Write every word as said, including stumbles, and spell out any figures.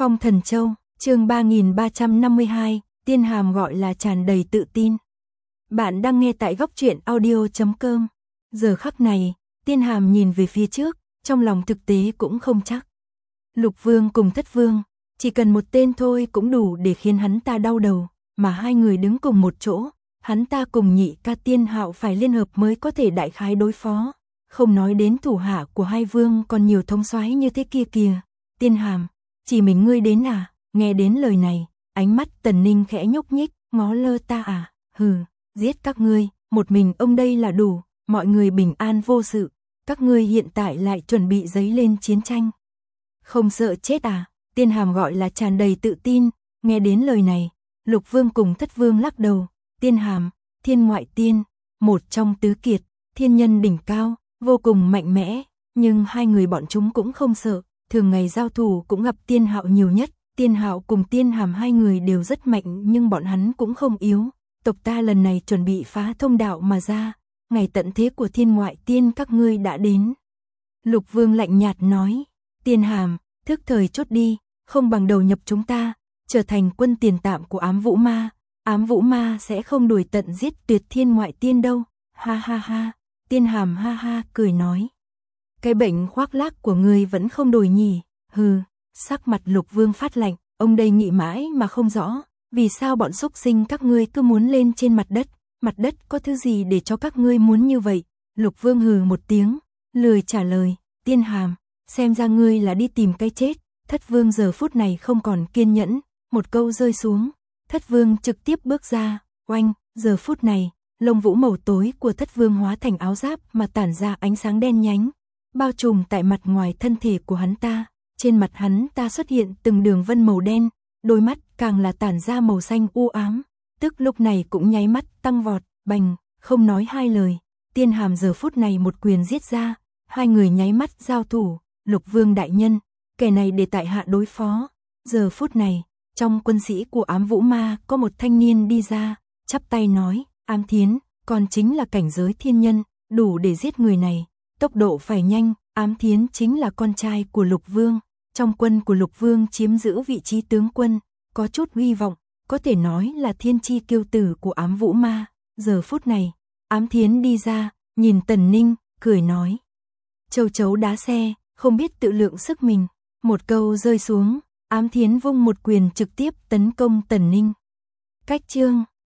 Phong Thần Châu, chương ba nghìn ba trăm năm mươi hai, Tiên Hàm gọi là tràn đầy tự tin. Bạn đang nghe tại góc truyện audio chấm com. Giờ khắc này, Tiên Hàm nhìn về phía trước, trong lòng thực tế cũng không chắc. Lục Vương cùng Thất Vương, chỉ cần một tên thôi cũng đủ để khiến hắn ta đau đầu, mà hai người đứng cùng một chỗ, hắn ta cùng Nhị Ca Tiên Hạo phải liên hợp mới có thể đại khái đối phó. Không nói đến thủ hạ của hai vương còn nhiều thống soái như thế kia kìa. Tiên Hàm, chỉ mình ngươi đến à? Nghe đến lời này, ánh mắt Tần Ninh khẽ nhúc nhích, ngó lơ ta à? Hừ, giết các ngươi, một mình ông đây là đủ, mọi người bình an vô sự, các ngươi hiện tại lại chuẩn bị dấy lên chiến tranh. Không sợ chết à? Tiên Hàm gọi là tràn đầy tự tin, nghe đến lời này, Lục Vương cùng Thất Vương lắc đầu. Tiên Hàm, thiên ngoại tiên, một trong tứ kiệt, thiên nhân đỉnh cao, vô cùng mạnh mẽ, nhưng hai người bọn chúng cũng không sợ, thường ngày giao thủ cũng gặp Tiên Hạo nhiều nhất. Tiên Hạo cùng Tiên Hàm hai người đều rất mạnh nhưng bọn hắn cũng không yếu. Tộc ta lần này chuẩn bị phá thông đạo mà ra, ngày tận thế của thiên ngoại tiên các ngươi đã đến. Lục Vương lạnh nhạt nói, Tiên Hàm, thức thời chốt đi, không bằng đầu nhập chúng ta, trở thành quân tiền tạm của ám vũ ma. Ám vũ ma sẽ không đuổi tận giết tuyệt thiên ngoại tiên đâu. Ha ha ha, Tiên Hàm ha ha cười nói. Cái bệnh khoác lác của ngươi vẫn không đổi nhỉ? Hừ, sắc mặt Lục Vương phát lạnh, ông đây nghĩ mãi mà không rõ, vì sao bọn xúc sinh các ngươi cứ muốn lên trên mặt đất, mặt đất có thứ gì để cho các ngươi muốn như vậy? Lục Vương hừ một tiếng, lười trả lời. Tiên Hàm, xem ra ngươi là đi tìm cái chết. Thất Vương giờ phút này không còn kiên nhẫn, một câu rơi xuống, Thất Vương trực tiếp bước ra, oanh, giờ phút này, lông vũ màu tối của Thất Vương hóa thành áo giáp mà tản ra ánh sáng đen nhánh, bao trùm tại mặt ngoài thân thể của hắn ta. Trên mặt hắn ta xuất hiện từng đường vân màu đen, đôi mắt càng là tản ra màu xanh u ám, tức lúc này cũng nháy mắt tăng vọt, bành, không nói hai lời, Tiên Hàm giờ phút này một quyền giết ra, hai người nháy mắt giao thủ. Lục Vương đại nhân, kẻ này để tại hạ đối phó. Giờ phút này, trong quân sĩ của ám vũ ma có một thanh niên đi ra, chắp tay nói, Ám Thiến, còn chính là cảnh giới thiên nhân, đủ để giết người này, tốc độ phải nhanh. Ám Thiến chính là con trai của Lục Vương, trong quân của Lục Vương chiếm giữ vị trí tướng quân, có chút hy vọng, có thể nói là thiên chi kiêu tử của ám vũ ma. Giờ phút này, Ám Thiến đi ra, nhìn Tần Ninh, cười nói, châu chấu đá xe, không biết tự lượng sức mình. Một câu rơi xuống, Ám Thiến vung một quyền trực tiếp tấn công Tần Ninh. Cách chương